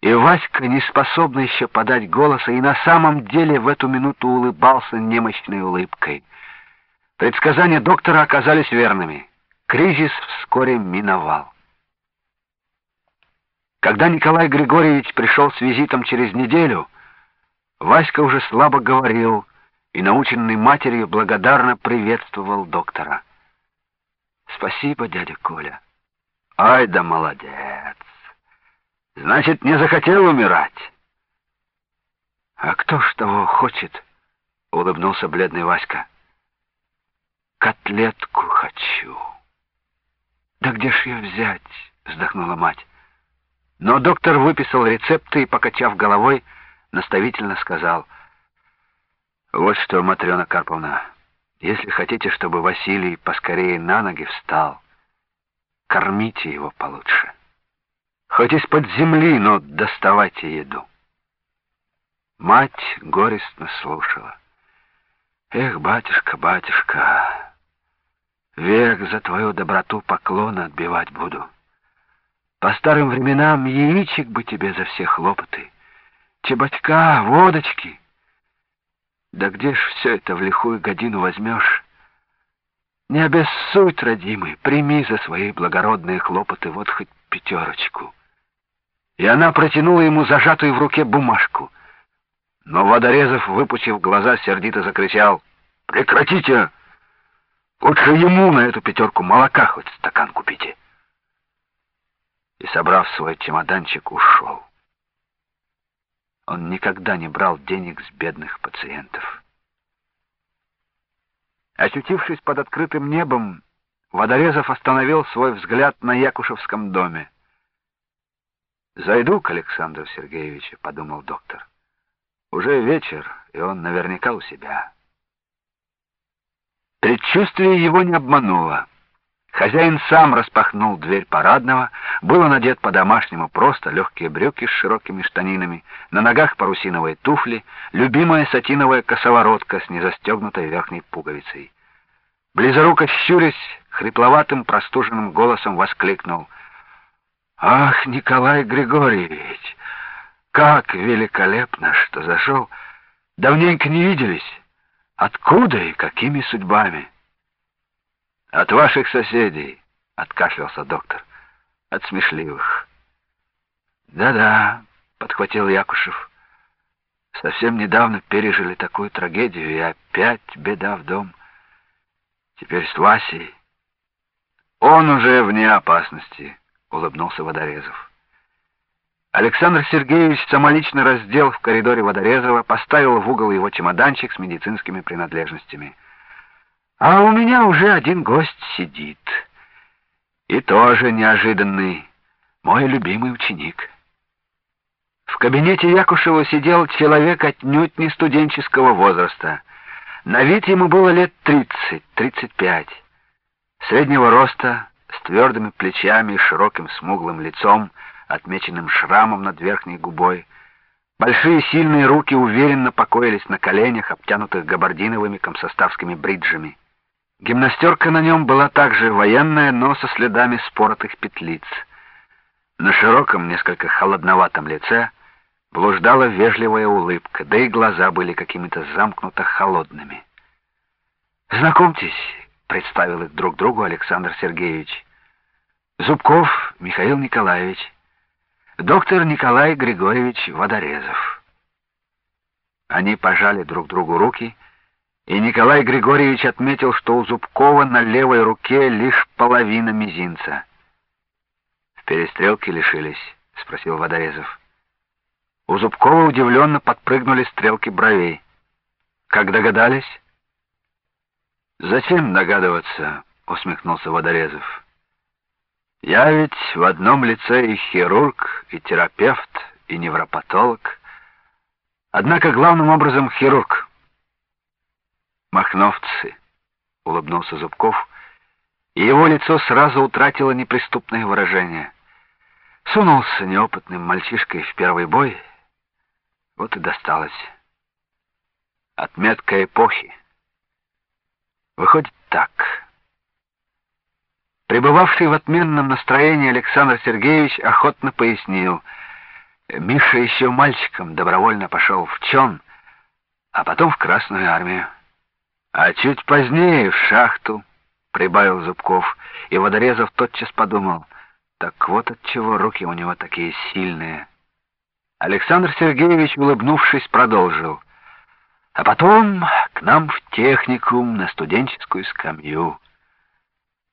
И Васька, не способный еще подать голоса, и на самом деле в эту минуту улыбался немощной улыбкой. Предсказания доктора оказались верными. Кризис вскоре миновал. Когда Николай Григорьевич пришел с визитом через неделю, Васька уже слабо говорил и, наученный матерью, благодарно приветствовал доктора. «Спасибо, дядя Коля». «Ай да молодец! Значит, не захотел умирать?» «А кто ж того хочет?» — улыбнулся бледный Васька. «Котлетку хочу». «Да где ж ее взять?» — вздохнула мать. Но доктор выписал рецепты и, покачав головой, наставительно сказал: «Вот что, Матрена Карповна, если хотите, чтобы Василий поскорее на ноги встал, кормите его получше. Хоть из-под земли, но доставайте еду». Мать горестно слушала. «Эх, батюшка, батюшка, век за твою доброту поклоны отбивать буду. По старым временам яичек бы тебе за все хлопоты, чеботка, водочки. Да где ж все это в лихую годину возьмешь? Не обессудь, родимый, прими за свои благородные хлопоты вот хоть 5. И она протянула ему зажатую в руке бумажку. Но Водорезов, выпучив глаза, сердито закричал: «Прекратите! Лучше ему на эту 5 молока хоть стакан купите!» И, собрав свой чемоданчик, ушел. Он никогда не брал денег с бедных пациентов. Очутившись под открытым небом, Водорезов остановил свой взгляд на Якушевском доме. «Зайду к Александру Сергеевичу», — подумал доктор. «Уже вечер, и он наверняка у себя». Предчувствие его не обмануло. Хозяин сам распахнул дверь парадного, был он одет по-домашнему просто, легкие брюки с широкими штанинами, на ногах парусиновые туфли, любимая сатиновая косоворотка с незастегнутой верхней пуговицей. Близоруко щурясь, хрипловатым простуженным голосом воскликнул: «Ах, Николай Григорьевич, как великолепно, что зашел! Давненько не виделись. Откуда и какими судьбами?» «От ваших соседей», — откашлялся доктор, — «от смешливых». «Да-да», — подхватил Якушев, — «совсем недавно пережили такую трагедию, и опять беда в дом. Теперь с Васей». «Он уже вне опасности», — улыбнулся Водорезов. Александр Сергеевич самолично раздел в коридоре Водорезова, поставил в угол его чемоданчик с медицинскими принадлежностями. «А у меня уже один гость сидит. И тоже неожиданный, мой любимый ученик». В кабинете Якушева сидел человек отнюдь не студенческого возраста. На вид ему было лет 30-35. Среднего роста, с твердыми плечами и широким смуглым лицом, отмеченным шрамом над верхней губой. Большие сильные руки уверенно покоились на коленях, обтянутых габардиновыми комсоставскими бриджами. Гимнастерка на нем была также военная, но со следами споротых петлиц. На широком, несколько холодноватом лице блуждала вежливая улыбка, да и глаза были какими-то замкнуто холодными. «Знакомьтесь», — представил их друг другу Александр Сергеевич. «Зубков Михаил Николаевич, доктор Николай Григорьевич Водорезов». Они пожали друг другу руки, и Николай Григорьевич отметил, что у Зубкова на левой руке лишь половина мизинца. «В перестрелке лишились?» — спросил Водорезов. У Зубкова удивленно подпрыгнули стрелки бровей. «Как догадались?» «Зачем догадываться?» — усмехнулся Водорезов. «Я ведь в одном лице и хирург, и терапевт, и невропатолог. Однако главным образом хирург». «Махновцы», — улыбнулся Зубков, и его лицо сразу утратило неприступное выражение. Сунулся неопытным мальчишкой в первый бой, вот и досталось. Отметка эпохи. Выходит так. Пребывавший в отменном настроении Александр Сергеевич охотно пояснил: Миша еще мальчиком добровольно пошел в ЧОН, а потом в Красную армию. А чуть позднее в шахту, прибавил Зубков, и Водорезов тотчас подумал, так вот отчего руки у него такие сильные. Александр Сергеевич, улыбнувшись, продолжил. А потом к нам в техникум на студенческую скамью.